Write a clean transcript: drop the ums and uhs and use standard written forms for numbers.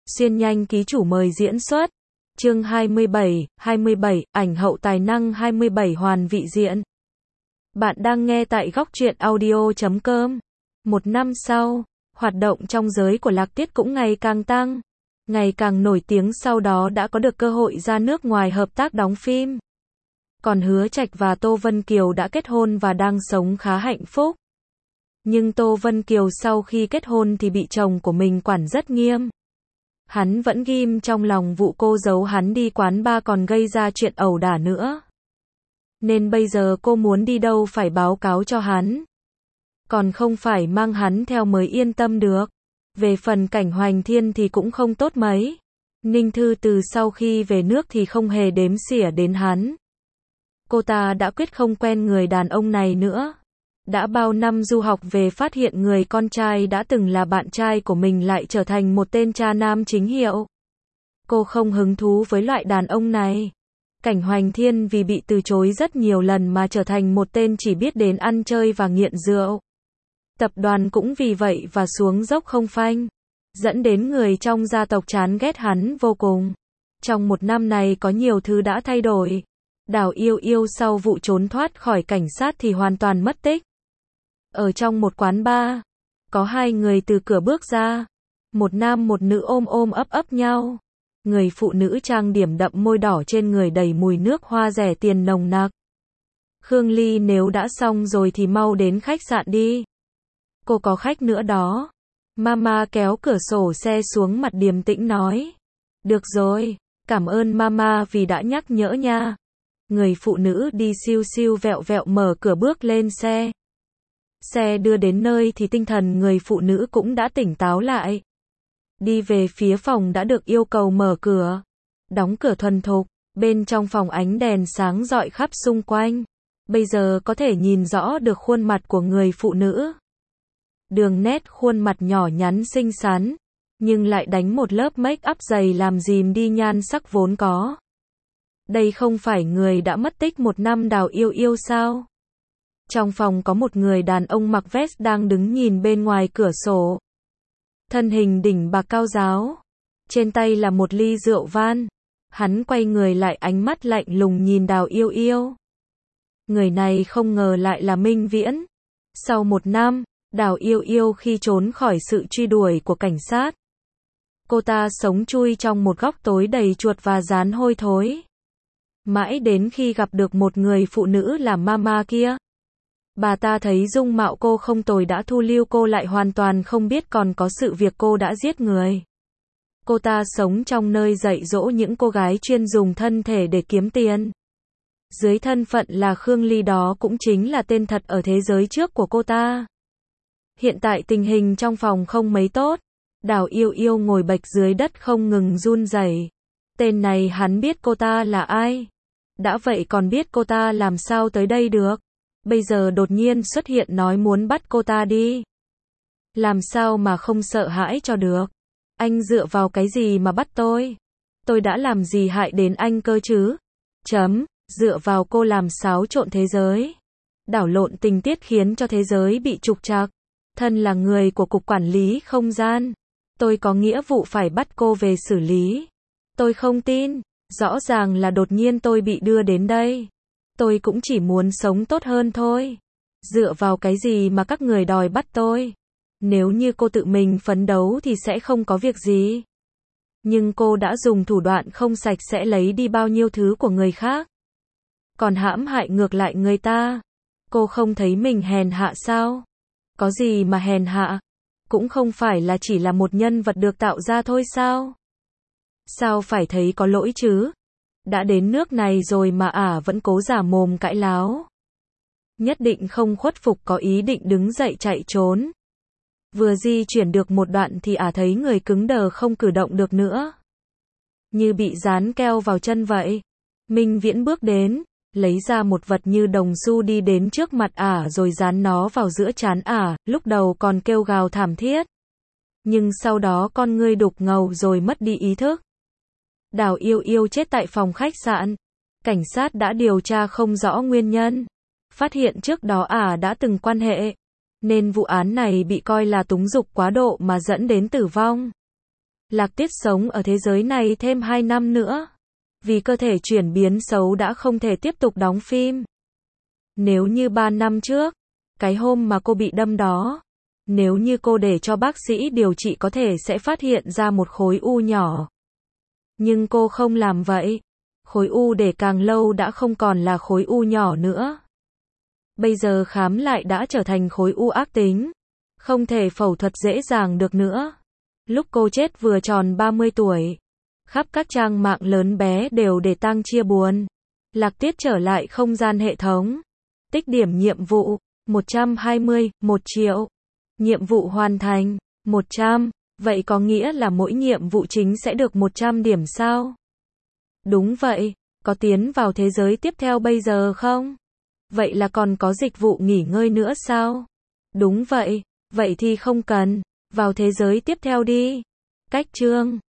Xuyên nhanh ký chủ mời diễn xuất. Chương 27, ảnh hậu tài năng 27 hoàn vị diện. Bạn đang nghe tại góc truyện audio.com. Một năm sau, hoạt động trong giới của Lạc Tiết cũng ngày càng tăng, ngày càng nổi tiếng, sau đó đã có được cơ hội ra nước ngoài hợp tác đóng phim. Còn Hứa Trạch và Tô Vân Kiều đã kết hôn và đang sống khá hạnh phúc. Nhưng Tô Vân Kiều sau khi kết hôn thì bị chồng của mình quản rất nghiêm. Hắn vẫn ghim trong lòng vụ cô giấu hắn đi quán bar còn gây ra chuyện ẩu đả nữa. Nên bây giờ cô muốn đi đâu phải báo cáo cho hắn. Còn không phải mang hắn theo mới yên tâm được. Về phần Cảnh Hoành Thiên thì cũng không tốt mấy. Ninh Thư từ sau khi về nước thì không hề đếm xỉa đến hắn. Cô ta đã quyết không quen người đàn ông này nữa. Đã bao năm du học về phát hiện người con trai đã từng là bạn trai của mình lại trở thành một tên cha nam chính hiệu. Cô không hứng thú với loại đàn ông này. Cảnh Hoành Thiên vì bị từ chối rất nhiều lần mà trở thành một tên chỉ biết đến ăn chơi và nghiện rượu. Tập đoàn cũng vì vậy và xuống dốc không phanh, dẫn đến người trong gia tộc chán ghét hắn vô cùng. Trong một năm này có nhiều thứ đã thay đổi. Đào Yêu Yêu sau vụ trốn thoát khỏi cảnh sát thì hoàn toàn mất tích. Ở trong một quán bar, có hai người từ cửa bước ra. Một nam một nữ ôm ôm ấp ấp nhau. Người phụ nữ trang điểm đậm môi đỏ, trên người đầy mùi nước hoa rẻ tiền nồng nặc. Khương Ly, nếu đã xong rồi thì mau đến khách sạn đi. Cô có khách nữa đó. Mama kéo cửa sổ xe xuống, mặt điềm tĩnh nói. Được rồi, cảm ơn Mama vì đã nhắc nhở nha. Người phụ nữ đi siêu siêu vẹo vẹo mở cửa bước lên xe. Xe đưa đến nơi thì tinh thần người phụ nữ cũng đã tỉnh táo lại. Đi về phía phòng đã được yêu cầu mở cửa. Đóng cửa thuần thục, bên trong phòng ánh đèn sáng rọi khắp xung quanh. Bây giờ có thể nhìn rõ được khuôn mặt của người phụ nữ. Đường nét khuôn mặt nhỏ nhắn xinh xắn, nhưng lại đánh một lớp make up dày làm dìm đi nhan sắc vốn có. Đây không phải người đã mất tích một năm Đào Yêu Yêu sao? Trong phòng có một người đàn ông mặc vest đang đứng nhìn bên ngoài cửa sổ. Thân hình đỉnh bạc cao ráo, trên tay là một ly rượu vang. Hắn quay người lại, ánh mắt lạnh lùng nhìn Đào Yêu Yêu. Người này không ngờ lại là Minh Viễn. Sau một năm, Đào Yêu Yêu khi trốn khỏi sự truy đuổi của cảnh sát, cô ta sống chui trong một góc tối đầy chuột và rán hôi thối. Mãi đến khi gặp được một người phụ nữ là Mama kia. Bà ta thấy dung mạo cô không tồi đã thu lưu cô lại, hoàn toàn không biết còn có sự việc cô đã giết người. Cô ta sống trong nơi dạy dỗ những cô gái chuyên dùng thân thể để kiếm tiền. Dưới thân phận là Khương Ly, đó cũng chính là tên thật ở thế giới trước của cô ta. Hiện tại tình hình trong phòng không mấy tốt. Đào Yêu Yêu ngồi bệt dưới đất không ngừng run rẩy. Tên này hắn biết cô ta là ai. Đã vậy còn biết cô ta làm sao tới đây được. Bây giờ đột nhiên xuất hiện nói muốn bắt cô ta đi. Làm sao mà không sợ hãi cho được. Anh dựa vào cái gì mà bắt tôi? Tôi đã làm gì hại đến anh cơ chứ? Dựa vào cô làm xáo trộn thế giới. Đảo lộn tình tiết khiến cho thế giới bị trục trặc. Thân là người của Cục Quản lý Không gian. Tôi có nghĩa vụ phải bắt cô về xử lý. Tôi không tin. Rõ ràng là đột nhiên tôi bị đưa đến đây. Tôi cũng chỉ muốn sống tốt hơn thôi. Dựa vào cái gì mà các người đòi bắt tôi? Nếu như cô tự mình phấn đấu thì sẽ không có việc gì. Nhưng cô đã dùng thủ đoạn không sạch sẽ lấy đi bao nhiêu thứ của người khác. Còn hãm hại ngược lại người ta. Cô không thấy mình hèn hạ sao? Có gì mà hèn hạ? Cũng không phải là chỉ là một nhân vật được tạo ra thôi sao? Sao phải thấy có lỗi chứ? Đã đến nước này rồi mà vẫn cố giả mồm cãi láo. Nhất định không khuất phục, có ý định đứng dậy chạy trốn. Vừa di chuyển được một đoạn thì thấy người cứng đờ không cử động được nữa. Như bị dán keo vào chân vậy. Minh Viễn bước đến, lấy ra một vật như đồng xu đi đến trước mặt rồi dán nó vào giữa trán lúc đầu còn kêu gào thảm thiết. Nhưng sau đó con ngươi đục ngầu rồi mất đi ý thức. Đào Yêu Yêu chết tại phòng khách sạn. Cảnh sát đã điều tra không rõ nguyên nhân. Phát hiện trước đó đã từng quan hệ. Nên vụ án này bị coi là túng dục quá độ mà dẫn đến tử vong. Lạc Tiết sống ở thế giới này thêm 2 năm nữa. Vì cơ thể chuyển biến xấu đã không thể tiếp tục đóng phim. Nếu như 3 năm trước, cái hôm mà cô bị đâm đó, nếu như cô để cho bác sĩ điều trị có thể sẽ phát hiện ra một khối u nhỏ. Nhưng cô không làm vậy. Khối u để càng lâu đã không còn là khối u nhỏ nữa. Bây giờ khám lại đã trở thành khối u ác tính. Không thể phẫu thuật dễ dàng được nữa. Lúc cô chết vừa tròn 30 tuổi. Khắp các trang mạng lớn bé đều để tang chia buồn. Lạc Tiết trở lại không gian hệ thống. Tích điểm nhiệm vụ, 120, 1 triệu. Nhiệm vụ hoàn thành, 100. Vậy có nghĩa là mỗi nhiệm vụ chính sẽ được 100 điểm sao? Đúng vậy, có tiến vào thế giới tiếp theo bây giờ không? Vậy là còn có dịch vụ nghỉ ngơi nữa sao? Đúng vậy, vậy thì không cần, vào thế giới tiếp theo đi. Cách chương